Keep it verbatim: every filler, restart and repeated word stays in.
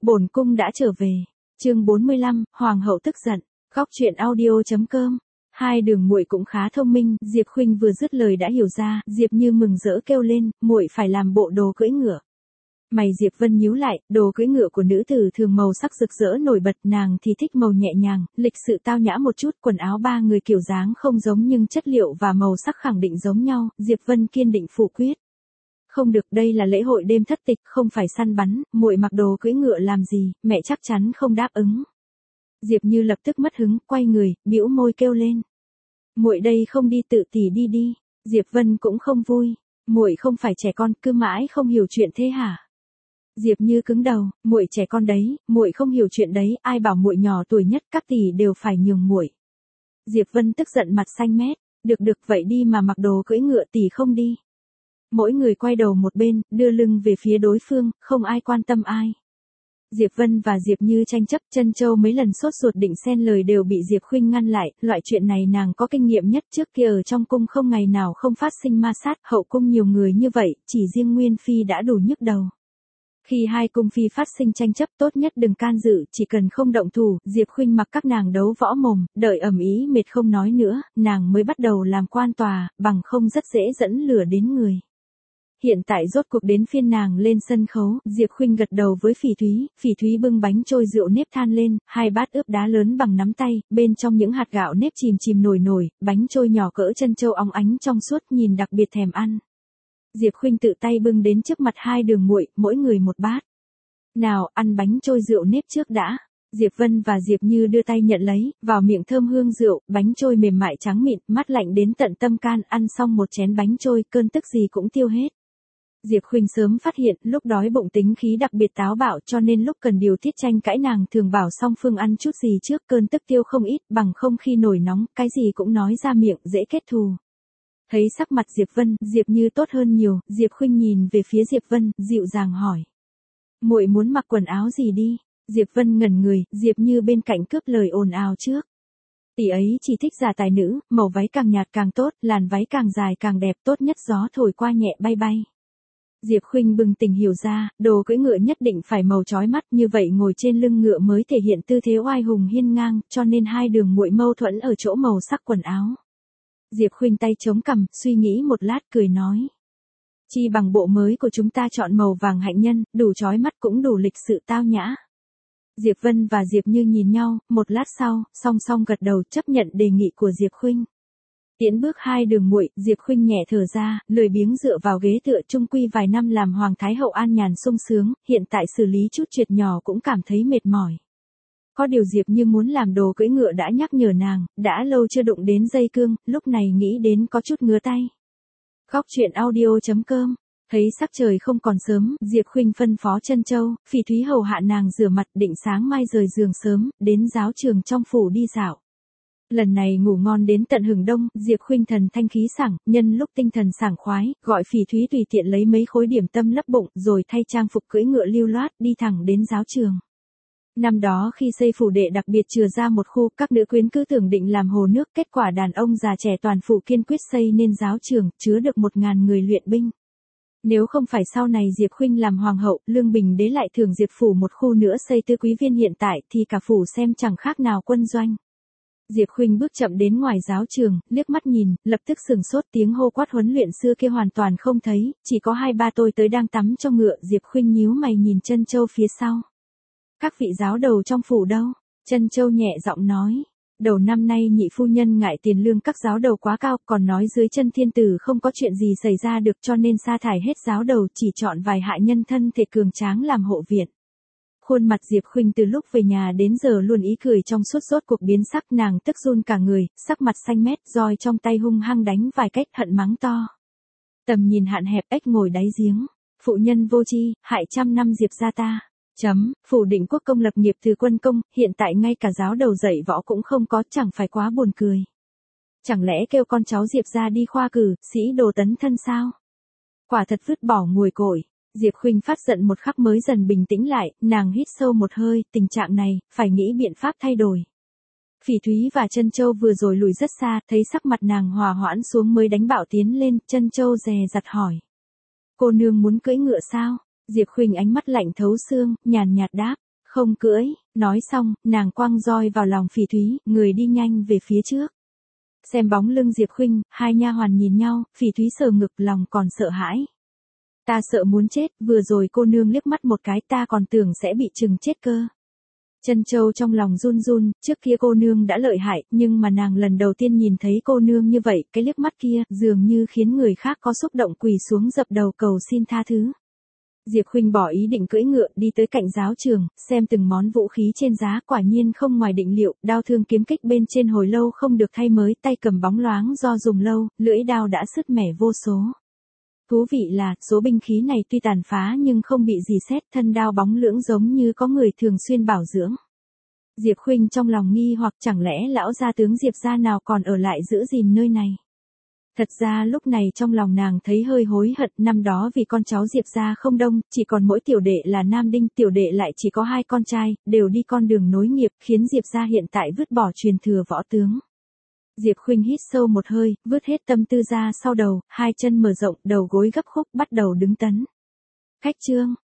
Bổn cung đã trở về. Chương bốn mươi lăm, Hoàng hậu tức giận. Góc truyện audio.com. Hai đường muội cũng khá thông minh, Diệp Khuynh vừa dứt lời đã hiểu ra, Diệp Như mừng rỡ kêu lên, muội phải làm bộ đồ cưỡi ngựa. Mày Diệp Vân nhíu lại, đồ cưỡi ngựa của nữ tử thường màu sắc rực rỡ nổi bật, nàng thì thích màu nhẹ nhàng, lịch sự tao nhã một chút, quần áo ba người kiểu dáng không giống nhưng chất liệu và màu sắc khẳng định giống nhau, Diệp Vân kiên định phủ quyết. Không được, đây là lễ hội đêm thất tịch, không phải săn bắn, muội mặc đồ cưỡi ngựa làm gì, mẹ chắc chắn không đáp ứng. Diệp Như lập tức mất hứng, quay người, bĩu môi kêu lên. Muội đây không đi tự tỷ đi đi. Diệp Vân cũng không vui. Muội không phải trẻ con, cứ mãi không hiểu chuyện thế hả? Diệp Như cứng đầu, muội trẻ con đấy, muội không hiểu chuyện đấy, ai bảo muội nhỏ tuổi nhất, các tỷ đều phải nhường muội. Diệp Vân tức giận mặt xanh mét, được được vậy đi mà mặc đồ cưỡi ngựa tỷ không đi. Mỗi người quay đầu một bên, đưa lưng về phía đối phương, không ai quan tâm ai. Diệp Vân và Diệp Như tranh chấp, Trân Châu mấy lần sốt ruột định xen lời đều bị Diệp Khuynh ngăn lại, loại chuyện này nàng có kinh nghiệm nhất, trước kia ở trong cung không ngày nào không phát sinh ma sát, hậu cung nhiều người như vậy, chỉ riêng Nguyên Phi đã đủ nhức đầu. Khi hai cung phi phát sinh tranh chấp tốt nhất đừng can dự, chỉ cần không động thủ, Diệp Khuynh mặc các nàng đấu võ mồm, đợi ầm ĩ mệt không nói nữa, nàng mới bắt đầu làm quan tòa, bằng không rất dễ dẫn lửa đến người. Hiện tại rốt cuộc đến phiên nàng lên sân khấu, Diệp Khuynh gật đầu với Phỉ Thúy, Phỉ Thúy bưng bánh trôi rượu nếp than lên, hai bát ướp đá lớn bằng nắm tay, bên trong những hạt gạo nếp chìm chìm nổi nổi, bánh trôi nhỏ cỡ chân châu óng ánh trong suốt nhìn đặc biệt thèm ăn. Diệp Khuynh tự tay bưng đến trước mặt hai đường muội, mỗi người một bát. Nào, ăn bánh trôi rượu nếp trước đã. Diệp Vân và Diệp Như đưa tay nhận lấy, vào miệng thơm hương rượu, bánh trôi mềm mại trắng mịn, mát lạnh đến tận tâm can, ăn xong một chén bánh trôi, cơn tức gì cũng tiêu hết. Diệp Khuynh sớm phát hiện, lúc đói bụng tính khí đặc biệt táo bạo cho nên lúc cần điều tiết tranh cãi nàng thường bảo song phương ăn chút gì trước, cơn tức tiêu không ít, bằng không khi nổi nóng, cái gì cũng nói ra miệng, dễ kết thù. Thấy sắc mặt Diệp Vân, Diệp Như tốt hơn nhiều, Diệp Khuynh nhìn về phía Diệp Vân, dịu dàng hỏi. Muội muốn mặc quần áo gì đi? Diệp Vân ngẩn người, Diệp Như bên cạnh cướp lời ồn ào trước. Tỷ ấy chỉ thích giả tài nữ, màu váy càng nhạt càng tốt, làn váy càng dài càng đẹp, tốt nhất gió thổi qua nhẹ bay bay. Diệp Khuynh bừng tỉnh hiểu ra, đồ cưỡi ngựa nhất định phải màu chói mắt, như vậy ngồi trên lưng ngựa mới thể hiện tư thế oai hùng hiên ngang, cho nên hai đường muội mâu thuẫn ở chỗ màu sắc quần áo. Diệp Khuynh tay chống cằm, suy nghĩ một lát cười nói. Chi bằng bộ mới của chúng ta chọn màu vàng hạnh nhân, đủ chói mắt cũng đủ lịch sự tao nhã. Diệp Vân và Diệp Như nhìn nhau, một lát sau, song song gật đầu chấp nhận đề nghị của Diệp Khuynh. Tiến bước hai đường muội, Diệp Khuynh nhẹ thở ra, lười biếng dựa vào ghế tựa, chung quy vài năm làm hoàng thái hậu an nhàn sung sướng, hiện tại xử lý chút chuyện nhỏ cũng cảm thấy mệt mỏi. Có điều Diệp Như muốn làm đồ cưỡi ngựa đã nhắc nhở nàng, đã lâu chưa đụng đến dây cương, lúc này nghĩ đến có chút ngứa tay. Góc truyện audio.com. Thấy sắc trời không còn sớm, Diệp Khuynh phân phó Trân Châu, Phỉ Thúy hầu hạ nàng rửa mặt, định sáng mai rời giường sớm, đến giáo trường trong phủ đi dạo. Lần này ngủ ngon đến tận hừng đông, Diệp Khuynh thần thanh khí sảng, nhân lúc tinh thần sảng khoái, gọi Phỉ Thúy tùy tiện lấy mấy khối điểm tâm lấp bụng, rồi thay trang phục cưỡi ngựa lưu loát, đi thẳng đến giáo trường. Năm đó khi xây phủ đệ đặc biệt chừa ra một khu, các nữ quyến cứ tưởng định làm hồ nước, kết quả đàn ông già trẻ toàn phủ kiên quyết xây nên giáo trường, chứa được một ngàn người luyện binh. Nếu không phải sau này Diệp Khuynh làm hoàng hậu, Lương Bình đế lại thưởng Diệp phủ một khu nữa xây tư quý viên hiện tại, thì cả phủ xem chẳng khác nào quân doanh. Diệp Khuynh bước chậm đến ngoài giáo trường, liếc mắt nhìn, lập tức sừng sốt, tiếng hô quát huấn luyện xưa kia hoàn toàn không thấy, chỉ có hai ba tôi tới đang tắm cho ngựa. Diệp Khuynh nhíu mày nhìn Trân Châu phía sau. Các vị giáo đầu trong phủ đâu? Trân Châu nhẹ giọng nói. Đầu năm nay nhị phu nhân ngại tiền lương các giáo đầu quá cao, còn nói dưới chân thiên tử không có chuyện gì xảy ra được cho nên sa thải hết giáo đầu, chỉ chọn vài hạ nhân thân thể cường tráng làm hộ viện. Khuôn mặt Diệp Khuynh từ lúc về nhà đến giờ luôn ý cười trong suốt, rốt cuộc biến sắc, nàng tức run cả người, sắc mặt xanh mét, roi trong tay hung hăng đánh vài cách, hận mắng to. Tầm nhìn hạn hẹp, ếch ngồi đáy giếng, phụ nhân vô tri, hại trăm năm Diệp gia ta. Chấm, phủ Định Quốc công lập nghiệp từ quân công, hiện tại ngay cả giáo đầu dạy võ cũng không có, chẳng phải quá buồn cười. Chẳng lẽ kêu con cháu Diệp gia đi khoa cử, sĩ đồ tấn thân sao? Quả thật vứt bỏ nguồi cội. Diệp Khuynh phát giận một khắc mới dần bình tĩnh lại, nàng hít sâu một hơi, tình trạng này, phải nghĩ biện pháp thay đổi. Phỉ Thúy và Trân Châu vừa rồi lùi rất xa, thấy sắc mặt nàng hòa hoãn xuống mới đánh bạo tiến lên, Trân Châu dè dặt hỏi. Cô nương muốn cưỡi ngựa sao? Diệp Khuynh ánh mắt lạnh thấu xương, nhàn nhạt đáp, Không cưỡi, nói xong, nàng quăng roi vào lòng Phỉ Thúy, người đi nhanh về phía trước. Xem bóng lưng Diệp Khuynh, hai nha hoàn nhìn nhau, Phỉ Thúy sờ ngực lòng còn sợ hãi. Ta sợ muốn chết, vừa rồi cô nương liếc mắt một cái ta còn tưởng sẽ bị trừng chết cơ. Trân Châu trong lòng run run, trước kia cô nương đã lợi hại, nhưng mà nàng lần đầu tiên nhìn thấy cô nương như vậy, cái liếc mắt kia, dường như khiến người khác có xúc động quỳ xuống dập đầu cầu xin tha thứ. Diệp Khuynh bỏ ý định cưỡi ngựa đi tới cạnh giáo trường, xem từng món vũ khí trên giá, quả nhiên không ngoài định liệu, đao thương kiếm kích bên trên hồi lâu không được thay mới, tay cầm bóng loáng do dùng lâu, lưỡi đao đã sứt mẻ vô số. Thú vị là, số binh khí này tuy tàn phá nhưng không bị gì xét, thân đao bóng lưỡng giống như có người thường xuyên bảo dưỡng. Diệp Khuynh trong lòng nghi hoặc chẳng lẽ lão gia tướng Diệp gia nào còn ở lại giữ gìn nơi này. Thật ra lúc này trong lòng nàng thấy hơi hối hận, năm đó vì con cháu Diệp gia không đông, chỉ còn mỗi tiểu đệ là Nam Đinh, tiểu đệ lại chỉ có hai con trai, đều đi con đường nối nghiệp, khiến Diệp gia hiện tại vứt bỏ truyền thừa võ tướng. Diệp Khuynh hít sâu một hơi, vứt hết tâm tư ra sau đầu, hai chân mở rộng, đầu gối gấp khúc, bắt đầu đứng tấn. Khách trương,